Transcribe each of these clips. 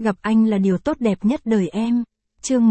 Gặp anh là điều tốt đẹp nhất đời em. Chương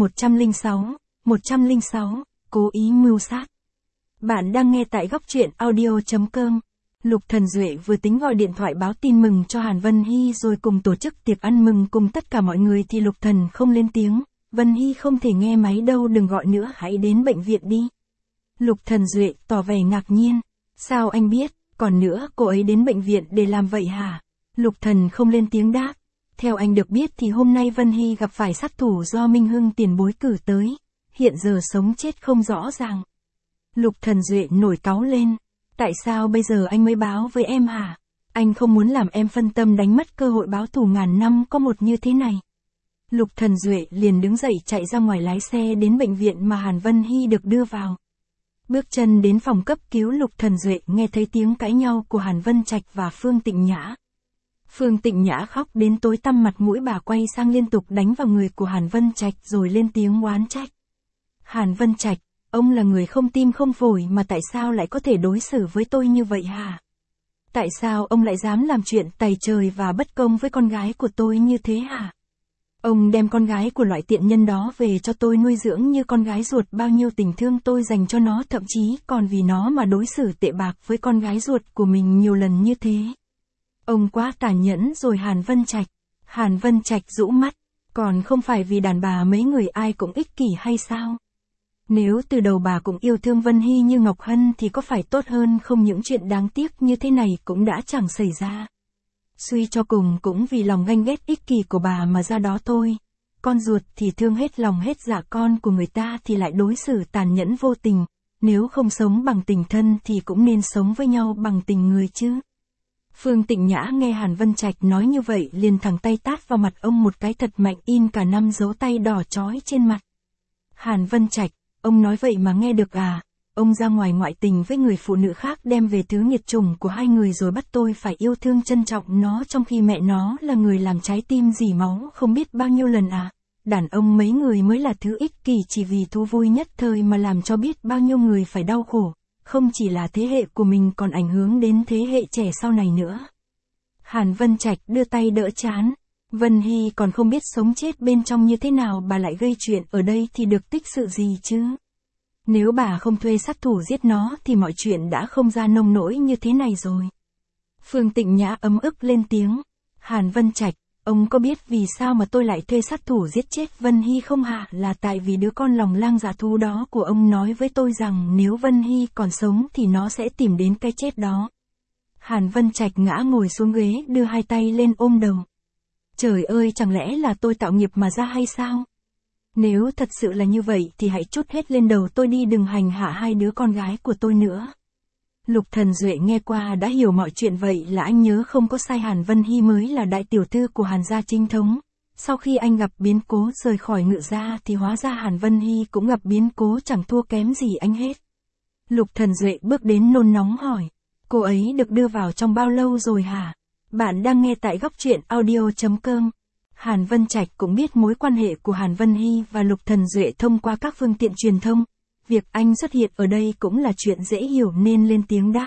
106, cố ý mưu sát. Bạn đang nghe tại góc truyện audio.com. Lục Thần Duệ vừa tính gọi điện thoại báo tin mừng cho Hàn Vân Hy rồi cùng tổ chức tiệc ăn mừng cùng tất cả mọi người thì Lục Thần không lên tiếng. Vân Hy không thể nghe máy đâu, đừng gọi nữa, hãy đến bệnh viện đi. Lục Thần Duệ tỏ vẻ ngạc nhiên. Sao anh biết, còn nữa cô ấy đến bệnh viện để làm vậy hả? Lục Thần không lên tiếng đáp. Theo anh được biết thì hôm nay Vân Hy gặp phải sát thủ do Minh Hưng tiền bối cử tới. Hiện giờ sống chết không rõ ràng. Lục Thần Duệ nổi cáu lên. Tại sao bây giờ anh mới báo với em hả? Anh không muốn làm em phân tâm đánh mất cơ hội báo thù ngàn năm có một như thế này. Lục Thần Duệ liền đứng dậy chạy ra ngoài lái xe đến bệnh viện mà Hàn Vân Hy được đưa vào. Bước chân đến phòng cấp cứu, Lục Thần Duệ nghe thấy tiếng cãi nhau của Hàn Vân Trạch và Phương Tịnh Nhã. Phương Tịnh Nhã khóc đến tối tăm mặt mũi, bà quay sang liên tục đánh vào người của Hàn Vân Trạch rồi lên tiếng oán trách. Hàn Vân Trạch, ông là người không tim không phổi mà tại sao lại có thể đối xử với tôi như vậy hả? Tại sao ông lại dám làm chuyện tày trời và bất công với con gái của tôi như thế hả? Ông đem con gái của loại tiện nhân đó về cho tôi nuôi dưỡng như con gái ruột, bao nhiêu tình thương tôi dành cho nó thậm chí còn vì nó mà đối xử tệ bạc với con gái ruột của mình nhiều lần như thế. Ông quá tàn nhẫn rồi Hàn Vân Trạch. Hàn Vân Trạch rũ mắt. Còn không phải vì đàn bà mấy người ai cũng ích kỷ hay sao? Nếu từ đầu bà cũng yêu thương Vân Hy như Ngọc Hân thì có phải tốt hơn không? Những chuyện đáng tiếc như thế này cũng đã chẳng xảy ra. Suy cho cùng cũng vì lòng ganh ghét ích kỷ của bà mà ra đó thôi. Con ruột thì thương hết lòng hết dạ, con của người ta thì lại đối xử tàn nhẫn vô tình. Nếu không sống bằng tình thân thì cũng nên sống với nhau bằng tình người chứ. Phương Tịnh Nhã nghe Hàn Vân Trạch nói như vậy liền thẳng tay tát vào mặt ông một cái thật mạnh, in cả 5 dấu tay đỏ chói trên mặt. Hàn Vân Trạch, ông nói vậy mà nghe được à? Ông ra ngoài ngoại tình với người phụ nữ khác, đem về thứ nghiệt chủng của hai người rồi bắt tôi phải yêu thương trân trọng nó, trong khi mẹ nó là người làm trái tim dỉ máu không biết bao nhiêu lần à? Đàn ông mấy người mới là thứ ích kỷ chỉ vì thú vui nhất thời mà làm cho biết bao nhiêu người phải đau khổ. Không chỉ là thế hệ của mình còn ảnh hưởng đến thế hệ trẻ sau này nữa. Hàn Vân Trạch đưa tay đỡ trán. Vân Hy còn không biết sống chết bên trong như thế nào, bà lại gây chuyện ở đây thì được tích sự gì chứ? Nếu bà không thuê sát thủ giết nó thì mọi chuyện đã không ra nông nỗi như thế này rồi. Phương Tịnh Nhã ấm ức lên tiếng. Hàn Vân Trạch, ông có biết vì sao mà tôi lại thuê sát thủ giết chết Vân Hy không hả? Là tại vì đứa con lòng lang dạ thú đó của ông nói với tôi rằng nếu Vân Hy còn sống thì nó sẽ tìm đến cái chết đó. Hàn Vân Trạch ngã ngồi xuống ghế, đưa hai tay lên ôm đầu. Trời ơi, chẳng lẽ là tôi tạo nghiệp mà ra hay sao? Nếu thật sự là như vậy thì hãy trút hết lên đầu tôi đi, đừng hành hạ hai đứa con gái của tôi nữa. Lục Thần Duệ nghe qua đã hiểu mọi chuyện, vậy là anh nhớ không có sai, Hàn Vân Hy mới là đại tiểu thư của Hàn gia chính thống. Sau khi anh gặp biến cố rời khỏi Ngự gia thì hóa ra Hàn Vân Hy cũng gặp biến cố, chẳng thua kém gì anh hết. Lục Thần Duệ bước đến nôn nóng hỏi. Cô ấy được đưa vào trong bao lâu rồi hả? Bạn đang nghe tại góc truyện audio.com. Hàn Vân Trạch cũng biết mối quan hệ của Hàn Vân Hy và Lục Thần Duệ thông qua các phương tiện truyền thông. Việc anh xuất hiện ở đây cũng là chuyện dễ hiểu nên lên tiếng đáp.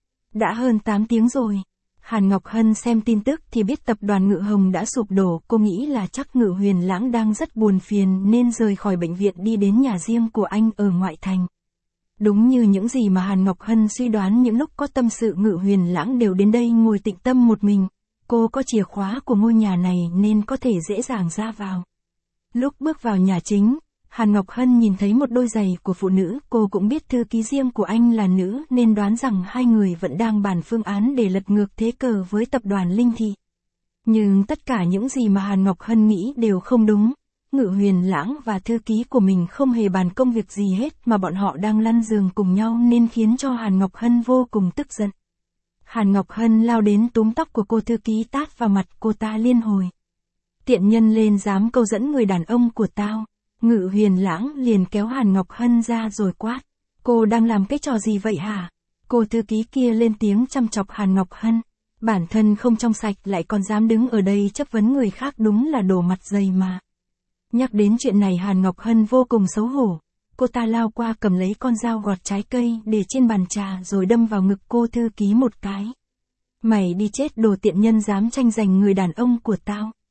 Đã hơn 8 tiếng rồi. Hàn Ngọc Hân xem tin tức thì biết tập đoàn Ngự Hồng đã sụp đổ, cô nghĩ là chắc Ngự Huyền Lãng đang rất buồn phiền nên rời khỏi bệnh viện đi đến nhà riêng của anh ở ngoại thành. Đúng như những gì mà Hàn Ngọc Hân suy đoán, những lúc có tâm sự Ngự Huyền Lãng đều đến đây ngồi tĩnh tâm một mình. Cô có chìa khóa của ngôi nhà này nên có thể dễ dàng ra vào. Lúc bước vào nhà chính, Hàn Ngọc Hân nhìn thấy một đôi giày của phụ nữ, cô cũng biết thư ký riêng của anh là nữ nên đoán rằng hai người vẫn đang bàn phương án để lật ngược thế cờ với tập đoàn Linh Thị. Nhưng tất cả những gì mà Hàn Ngọc Hân nghĩ đều không đúng. Ngự Huyền Lãng và thư ký của mình không hề bàn công việc gì hết mà bọn họ đang lăn giường cùng nhau nên khiến cho Hàn Ngọc Hân vô cùng tức giận. Hàn Ngọc Hân lao đến túm tóc của cô thư ký tát vào mặt cô ta liên hồi. Tiện nhân lên dám câu dẫn người đàn ông của tao. Ngự Huyền Lãng liền kéo Hàn Ngọc Hân ra rồi quát. Cô đang làm cái trò gì vậy hả? Cô thư ký kia lên tiếng chăm chọc Hàn Ngọc Hân. Bản thân không trong sạch lại còn dám đứng ở đây chất vấn người khác, đúng là đổ mặt dày mà. Nhắc đến chuyện này Hàn Ngọc Hân vô cùng xấu hổ. Cô ta lao qua cầm lấy con dao gọt trái cây để trên bàn trà rồi đâm vào ngực cô thư ký một cái. Mày đi chết, đồ tiện nhân, dám tranh giành người đàn ông của tao.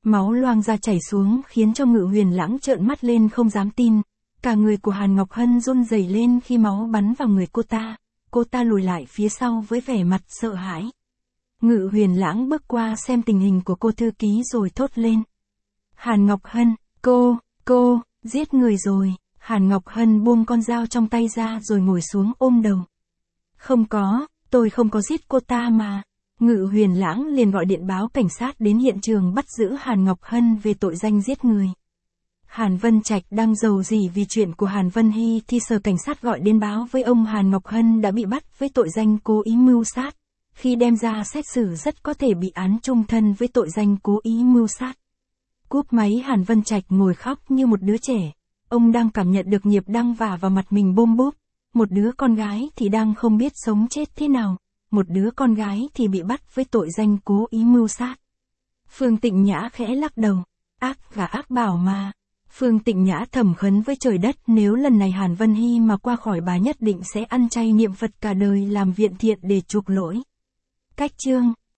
Máu loang ra chảy xuống khiến cho Ngự Huyền Lãng trợn mắt lên không dám tin. Cả người của Hàn Ngọc Hân run rẩy lên khi máu bắn vào người cô ta lùi lại phía sau với vẻ mặt sợ hãi. Ngự Huyền Lãng bước qua xem tình hình của cô thư ký rồi thốt lên. Hàn Ngọc Hân, cô, giết người rồi. Hàn Ngọc Hân buông con dao trong tay ra rồi ngồi xuống ôm đầu. Không có, tôi không có giết cô ta mà. Ngự Huyền Lãng liền gọi điện báo cảnh sát đến hiện trường bắt giữ Hàn Ngọc Hân về tội danh giết người. Hàn Vân Trạch đang rầu rĩ vì chuyện của Hàn Vân Hy thì sở cảnh sát gọi đến báo với ông Hàn Ngọc Hân đã bị bắt với tội danh cố ý mưu sát. Khi đem ra xét xử rất có thể bị án chung thân với tội danh cố ý mưu sát. Cúp máy Hàn Vân Trạch ngồi khóc như một đứa trẻ. Ông đang cảm nhận được nghiệp đang vả vào mặt mình bôm bốp. Một đứa con gái thì đang không biết sống chết thế nào. Một đứa con gái thì bị bắt với tội danh cố ý mưu sát. Phương Tịnh Nhã khẽ lắc đầu. Ác gà ác bảo mà. Phương Tịnh Nhã thầm khấn với trời đất, nếu lần này Hàn Vân Hy mà qua khỏi bà nhất định sẽ ăn chay niệm Phật cả đời làm viện thiện để chuộc lỗi. Cách chương